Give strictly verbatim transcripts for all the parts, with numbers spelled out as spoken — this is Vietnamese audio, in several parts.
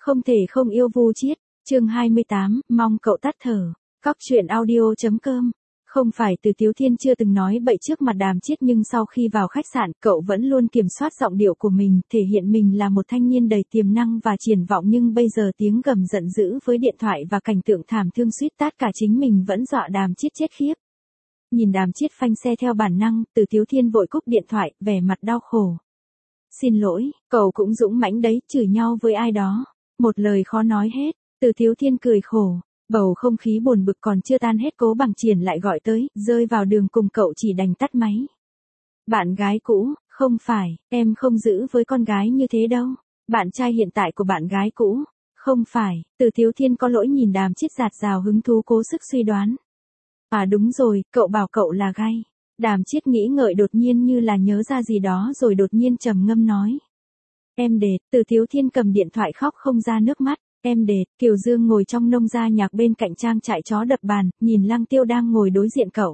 Không thể không yêu Vu Chiết, chương hai mươi tám, mong cậu tắt thở. Cóc truyện audio chấm com. Không phải Từ Tiếu Thiên chưa từng nói bậy trước mặt Đàm Chiết, nhưng sau khi vào khách sạn, cậu vẫn luôn kiểm soát giọng điệu của mình, thể hiện mình là một thanh niên đầy tiềm năng và triển vọng, nhưng bây giờ tiếng gầm giận dữ với điện thoại và cảnh tượng thảm thương suýt tát cả chính mình vẫn dọa Đàm Chiết chết khiếp. Nhìn Đàm Chiết phanh xe theo bản năng, Từ Tiếu Thiên vội cúp điện thoại, vẻ mặt đau khổ. Xin lỗi, cậu cũng dũng mãnh đấy, chửi nhau với ai đó. Một lời khó nói hết. Từ Tiếu Thiên cười khổ. Bầu không khí buồn bực còn chưa tan hết, Cố Bằng Triển lại gọi tới, rơi vào đường cùng cậu chỉ đành tắt máy. Bạn gái cũ, không phải, em không giữ với con gái như thế đâu. Bạn trai hiện tại của bạn gái cũ, không phải. Từ Tiếu Thiên có lỗi nhìn Đàm Chiết dạt dào hứng thú cố sức suy đoán. À đúng rồi, cậu bảo cậu là gay. Đàm Chiết nghĩ ngợi đột nhiên như là nhớ ra gì đó rồi đột nhiên trầm ngâm nói. Em đệt. Từ Tiếu Thiên cầm điện thoại khóc không ra nước mắt. Em đệt. Kiều Dương ngồi trong nông gia nhạc bên cạnh trang trại chó đập bàn, nhìn Lăng Tiêu đang ngồi đối diện cậu.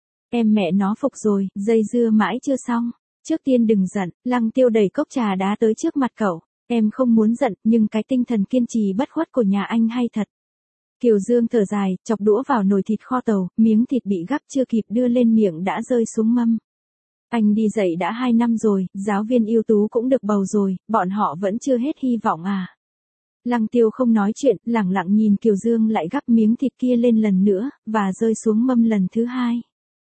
Em mẹ nó phục rồi, dây dưa mãi chưa xong. Trước tiên đừng giận. Lăng Tiêu đẩy cốc trà đá tới trước mặt cậu. Em không muốn giận, nhưng cái tinh thần kiên trì bất khuất của nhà anh hay thật. Kiều Dương thở dài, chọc đũa vào nồi thịt kho tàu, miếng thịt bị gắp chưa kịp đưa lên miệng đã rơi xuống mâm. Anh đi dạy đã hai năm rồi, giáo viên ưu tú cũng được bầu rồi, bọn họ vẫn chưa hết hy vọng à. Lăng Tiêu không nói chuyện, lẳng lặng nhìn Kiều Dương lại gắp miếng thịt kia lên lần nữa, và rơi xuống mâm lần thứ hai.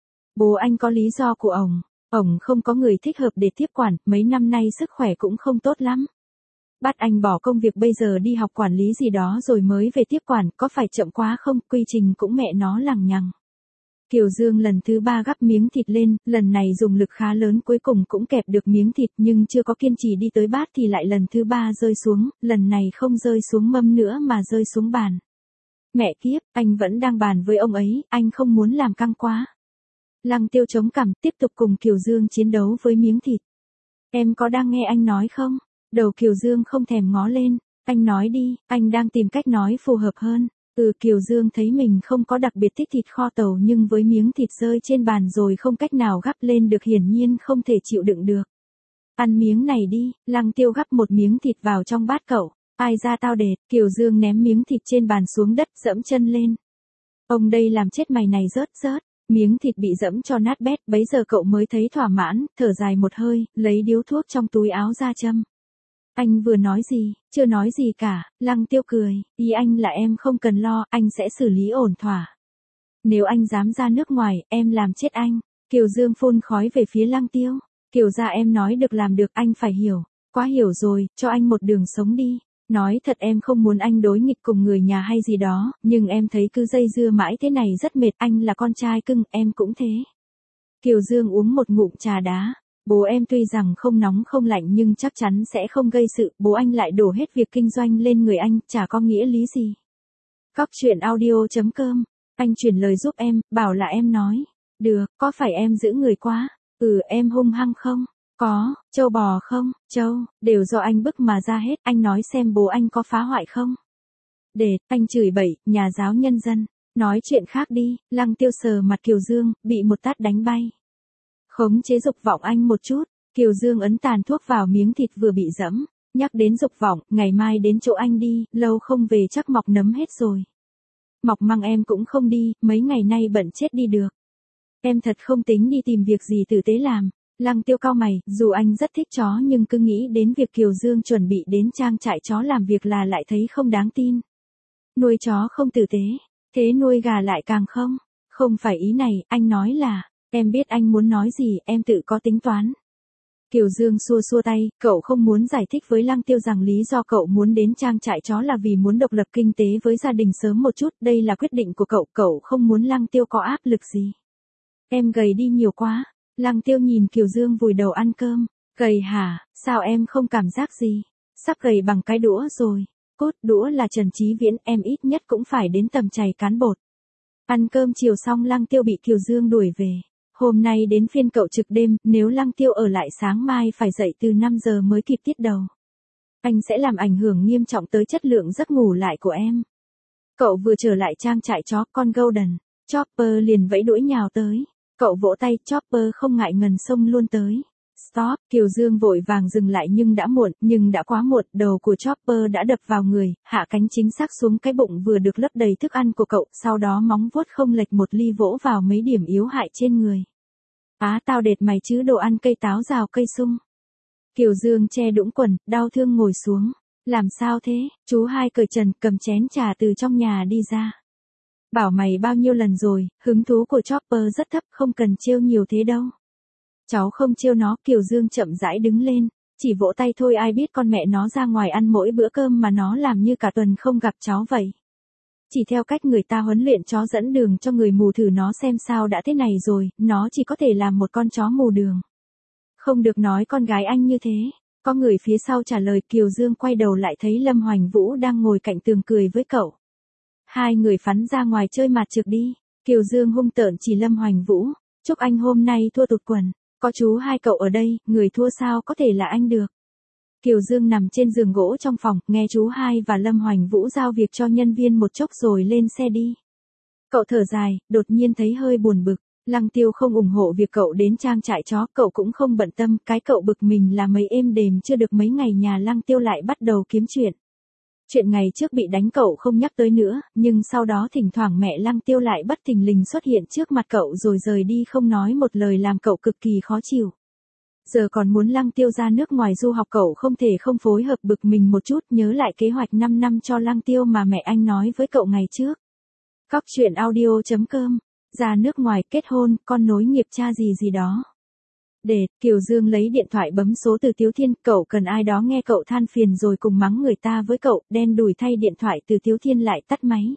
Bố anh có lý do của ổng, ổng không có người thích hợp để tiếp quản, mấy năm nay sức khỏe cũng không tốt lắm. Bắt anh bỏ công việc bây giờ đi học quản lý gì đó rồi mới về tiếp quản, có phải chậm quá không, quy trình cũng mẹ nó lằng nhằng. Kiều Dương lần thứ ba gắp miếng thịt lên, lần này dùng lực khá lớn cuối cùng cũng kẹp được miếng thịt, nhưng chưa có kiên trì đi tới bát thì lại lần thứ ba rơi xuống, lần này không rơi xuống mâm nữa mà rơi xuống bàn. Mẹ kiếp, anh vẫn đang bàn với ông ấy, anh không muốn làm căng quá. Lăng Tiêu chống cằm, tiếp tục cùng Kiều Dương chiến đấu với miếng thịt. Em có đang nghe anh nói không? Đầu Kiều Dương không thèm ngó lên. Anh nói đi, anh đang tìm cách nói phù hợp hơn. Ừ, Kiều Dương thấy mình không có đặc biệt thích thịt kho tàu, nhưng với miếng thịt rơi trên bàn rồi không cách nào gắp lên được, hiển nhiên không thể chịu đựng được. Ăn miếng này đi. Lăng Tiêu gắp một miếng thịt vào trong bát cậu. Ai ra tao đệt. Kiều Dương ném miếng thịt trên bàn xuống đất, dẫm chân lên. Ông đây làm chết mày này rớt rớt. Miếng thịt bị dẫm cho nát bét, bấy giờ cậu mới thấy thỏa mãn, thở dài một hơi, lấy điếu thuốc trong túi áo ra châm. Anh vừa nói gì? Chưa nói gì cả. Lăng Tiêu cười, ý anh là em không cần lo, anh sẽ xử lý ổn thỏa. Nếu anh dám ra nước ngoài, em làm chết anh. Kiều Dương phun khói về phía Lăng Tiêu. Kiều gia em nói được làm được, anh phải hiểu. Quá hiểu rồi, cho anh một đường sống đi. Nói thật em không muốn anh đối nghịch cùng người nhà hay gì đó, nhưng em thấy cứ dây dưa mãi thế này rất mệt, anh là con trai cưng, em cũng thế. Kiều Dương uống một ngụm trà đá. Bố em tuy rằng không nóng không lạnh nhưng chắc chắn sẽ không gây sự, bố anh lại đổ hết việc kinh doanh lên người anh, chả có nghĩa lý gì. Cóc truyện audio chấm com, anh chuyển lời giúp em, bảo là em nói. Được, có phải em giữ người quá? Ừ, em hung hăng không? Có, trâu bò không? Trâu, đều do anh bức mà ra hết, anh nói xem bố anh có phá hoại không? Để, anh chửi bậy, nhà giáo nhân dân. Nói chuyện khác đi. Lăng Tiêu sờ mặt Kiều Dương, bị một tát đánh bay. Khống chế dục vọng anh một chút. Kiều Dương ấn tàn thuốc vào miếng thịt vừa bị dẫm. Nhắc đến dục vọng, ngày mai đến chỗ anh đi, lâu không về chắc mọc nấm hết rồi. Mọc măng em cũng không đi, mấy ngày nay bận chết đi được. Em thật không tính đi tìm việc gì tử tế làm. Lăng Tiêu cau mày, dù anh rất thích chó nhưng cứ nghĩ đến việc Kiều Dương chuẩn bị đến trang trại chó làm việc là lại thấy không đáng tin. Nuôi chó không tử tế, thế nuôi gà lại càng không. Không phải ý này, anh nói là, em biết anh muốn nói gì, em tự có tính toán. Kiều Dương xua xua tay, cậu không muốn giải thích với Lăng Tiêu rằng lý do cậu muốn đến trang trại chó là vì muốn độc lập kinh tế với gia đình sớm một chút, đây là quyết định của cậu, cậu không muốn Lăng Tiêu có áp lực gì. Em gầy đi nhiều quá. Lăng Tiêu nhìn Kiều Dương vùi đầu ăn cơm. Gầy hả, sao em không cảm giác gì? Sắp gầy bằng cái đũa rồi. Cốt, đũa là Trần Chí Viễn, em ít nhất cũng phải đến tầm chày cán bột. Ăn cơm chiều xong Lăng Tiêu bị Kiều Dương đuổi về. Hôm nay đến phiên cậu trực đêm, nếu Lăng Tiêu ở lại sáng mai phải dậy từ năm giờ mới kịp tiết đầu. Anh sẽ làm ảnh hưởng nghiêm trọng tới chất lượng giấc ngủ lại của em. Cậu vừa trở lại trang trại chó, con Golden Chopper liền vẫy đuổi nhào tới. Cậu vỗ tay, Chopper không ngại ngần xông luôn tới. Stop, Kiều Dương vội vàng dừng lại nhưng đã muộn, nhưng đã quá muộn, đầu của Chopper đã đập vào người, hạ cánh chính xác xuống cái bụng vừa được lấp đầy thức ăn của cậu, sau đó móng vuốt không lệch một ly vỗ vào mấy điểm yếu hại trên người. Á tao đệt mày chứ đồ ăn cây táo rào cây sung. Kiều Dương che đũng quần, đau thương ngồi xuống. Làm sao thế, chú hai cởi trần cầm chén trà từ trong nhà đi ra. Bảo mày bao nhiêu lần rồi, hứng thú của Chopper rất thấp, không cần trêu nhiều thế đâu. Cháu không trêu nó, Kiều Dương chậm rãi đứng lên, chỉ vỗ tay thôi, ai biết con mẹ nó ra ngoài ăn mỗi bữa cơm mà nó làm như cả tuần không gặp cháu vậy. Chỉ theo cách người ta huấn luyện chó dẫn đường cho người mù thử nó xem sao đã thế này rồi, nó chỉ có thể làm một con chó mù đường. Không được nói con gái anh như thế. Có người phía sau trả lời. Kiều Dương quay đầu lại thấy Lâm Hoành Vũ đang ngồi cạnh tường cười với cậu. Hai người phắn ra ngoài chơi mạt trược đi. Kiều Dương hung tợn chỉ Lâm Hoành Vũ. Chúc anh hôm nay thua tụt quần. Có chú hai cậu ở đây, người thua sao có thể là anh được. Kiều Dương nằm trên giường gỗ trong phòng, nghe chú hai và Lâm Hoành Vũ giao việc cho nhân viên một chốc rồi lên xe đi. Cậu thở dài, đột nhiên thấy hơi buồn bực. Lăng Tiêu không ủng hộ việc cậu đến trang trại chó, cậu cũng không bận tâm, cái cậu bực mình là mấy êm đềm chưa được mấy ngày nhà Lăng Tiêu lại bắt đầu kiếm chuyện. Chuyện ngày trước bị đánh cậu không nhắc tới nữa, nhưng sau đó thỉnh thoảng mẹ Lăng Tiêu lại bất thình lình xuất hiện trước mặt cậu rồi rời đi không nói một lời làm cậu cực kỳ khó chịu. Giờ còn muốn Lăng Tiêu ra nước ngoài du học, cậu không thể không phối hợp, bực mình một chút, nhớ lại kế hoạch năm năm cho Lăng Tiêu mà mẹ anh nói với cậu ngày trước. Cóc truyện audio chấm com. Ra nước ngoài, kết hôn, con nối nghiệp cha gì gì đó. Để, Kiều Dương lấy điện thoại bấm số từ Tiếu Thiên, cậu cần ai đó nghe cậu than phiền rồi cùng mắng người ta với cậu, đen đủi thay điện thoại từ Tiếu Thiên lại tắt máy.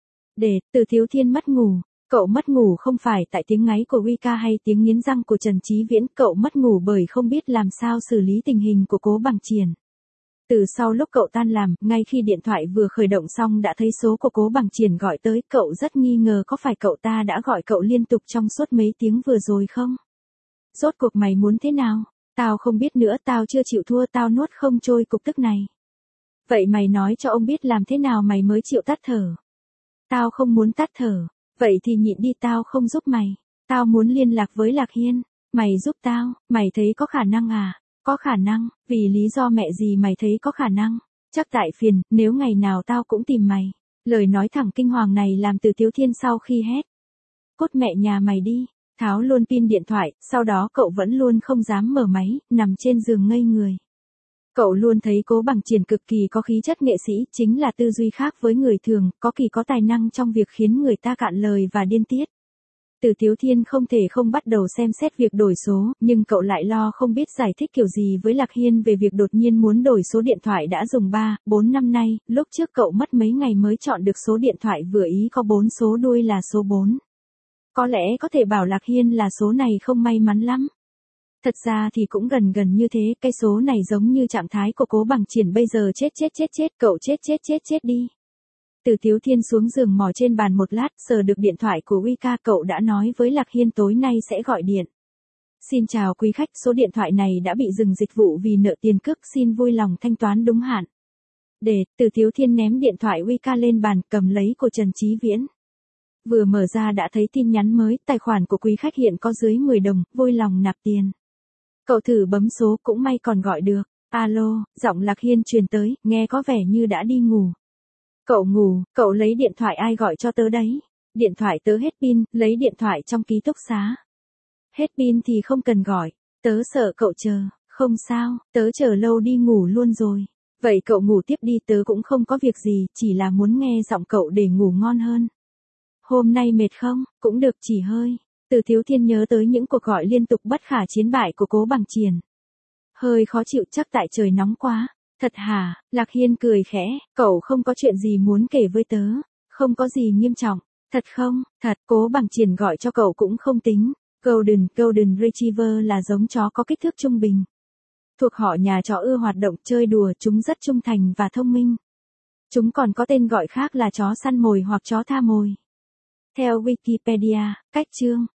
Để, từ Tiếu Thiên mất ngủ. Cậu mất ngủ không phải tại tiếng ngáy của Wika hay tiếng nghiến răng của Trần Chí Viễn, cậu mất ngủ bởi không biết làm sao xử lý tình hình của Cố Bằng Triển. Từ sau lúc cậu tan làm, ngay khi điện thoại vừa khởi động xong đã thấy số của Cố Bằng Triển gọi tới, cậu rất nghi ngờ có phải cậu ta đã gọi cậu liên tục trong suốt mấy tiếng vừa rồi không? Rốt cuộc mày muốn thế nào? Tao không biết nữa, tao chưa chịu thua, tao nuốt không trôi cục tức này. Vậy mày nói cho ông biết làm thế nào mày mới chịu tắt thở? Tao không muốn tắt thở. Vậy thì nhịn đi, tao không giúp mày. Tao muốn liên lạc với Lạc Hiên. Mày giúp tao, mày thấy có khả năng à? Có khả năng, vì lý do mẹ gì mày thấy có khả năng? Chắc tại phiền, nếu ngày nào tao cũng tìm mày. Lời nói thẳng kinh hoàng này làm từ Tiếu Thiên sau khi hét. Cốt mẹ nhà mày đi, tháo luôn pin điện thoại, sau đó cậu vẫn luôn không dám mở máy, nằm trên giường ngây người. Cậu luôn thấy Cố Bằng Triển cực kỳ có khí chất nghệ sĩ, chính là tư duy khác với người thường, có kỳ có tài năng trong việc khiến người ta cạn lời và điên tiết. Từ Tiếu Thiên không thể không bắt đầu xem xét việc đổi số, nhưng cậu lại lo không biết giải thích kiểu gì với Lạc Hiên về việc đột nhiên muốn đổi số điện thoại đã dùng ba, bốn năm nay, lúc trước cậu mất mấy ngày mới chọn được số điện thoại vừa ý có bốn số đuôi là số bốn. Có lẽ có thể bảo Lạc Hiên là số này không may mắn lắm. Thật ra thì cũng gần gần như thế, cái số này giống như trạng thái của Cố Bằng Triển bây giờ, chết chết chết chết, cậu chết chết chết chết đi. Từ Tiếu Thiên xuống giường mò trên bàn một lát, sờ được điện thoại của Wika, cậu đã nói với Lạc Hiên tối nay sẽ gọi điện. Xin chào quý khách, số điện thoại này đã bị dừng dịch vụ vì nợ tiền cước, xin vui lòng thanh toán đúng hạn. Để, Từ Tiếu Thiên ném điện thoại Wika lên bàn, cầm lấy của Trần Chí Viễn. Vừa mở ra đã thấy tin nhắn mới, tài khoản của quý khách hiện có dưới mười đồng, vui lòng nạp tiền. Cậu thử bấm số, cũng may còn gọi được. Alo, giọng Lạc Hiên truyền tới, nghe có vẻ như đã đi ngủ. Cậu ngủ, cậu lấy điện thoại ai gọi cho tớ đấy? Điện thoại tớ hết pin, lấy điện thoại trong ký túc xá. Hết pin thì không cần gọi, tớ sợ cậu chờ, không sao, tớ chờ lâu đi ngủ luôn rồi. Vậy cậu ngủ tiếp đi, tớ cũng không có việc gì, chỉ là muốn nghe giọng cậu để ngủ ngon hơn. Hôm nay mệt không? Cũng được, chỉ hơi. Từ Tiếu Thiên nhớ tới những cuộc gọi liên tục bất khả chiến bại của Cố Bằng Triển. Hơi khó chịu, chắc tại trời nóng quá. Thật hả? Lạc Hiên cười khẽ, cậu không có chuyện gì muốn kể với tớ, không có gì nghiêm trọng. Thật không? Thật. Cố Bằng Triển gọi cho cậu cũng không tính. Golden, Golden Retriever là giống chó có kích thước trung bình. Thuộc họ nhà chó ưa hoạt động chơi đùa, chúng rất trung thành và thông minh. Chúng còn có tên gọi khác là chó săn mồi hoặc chó tha mồi. Theo Wikipedia, cách chương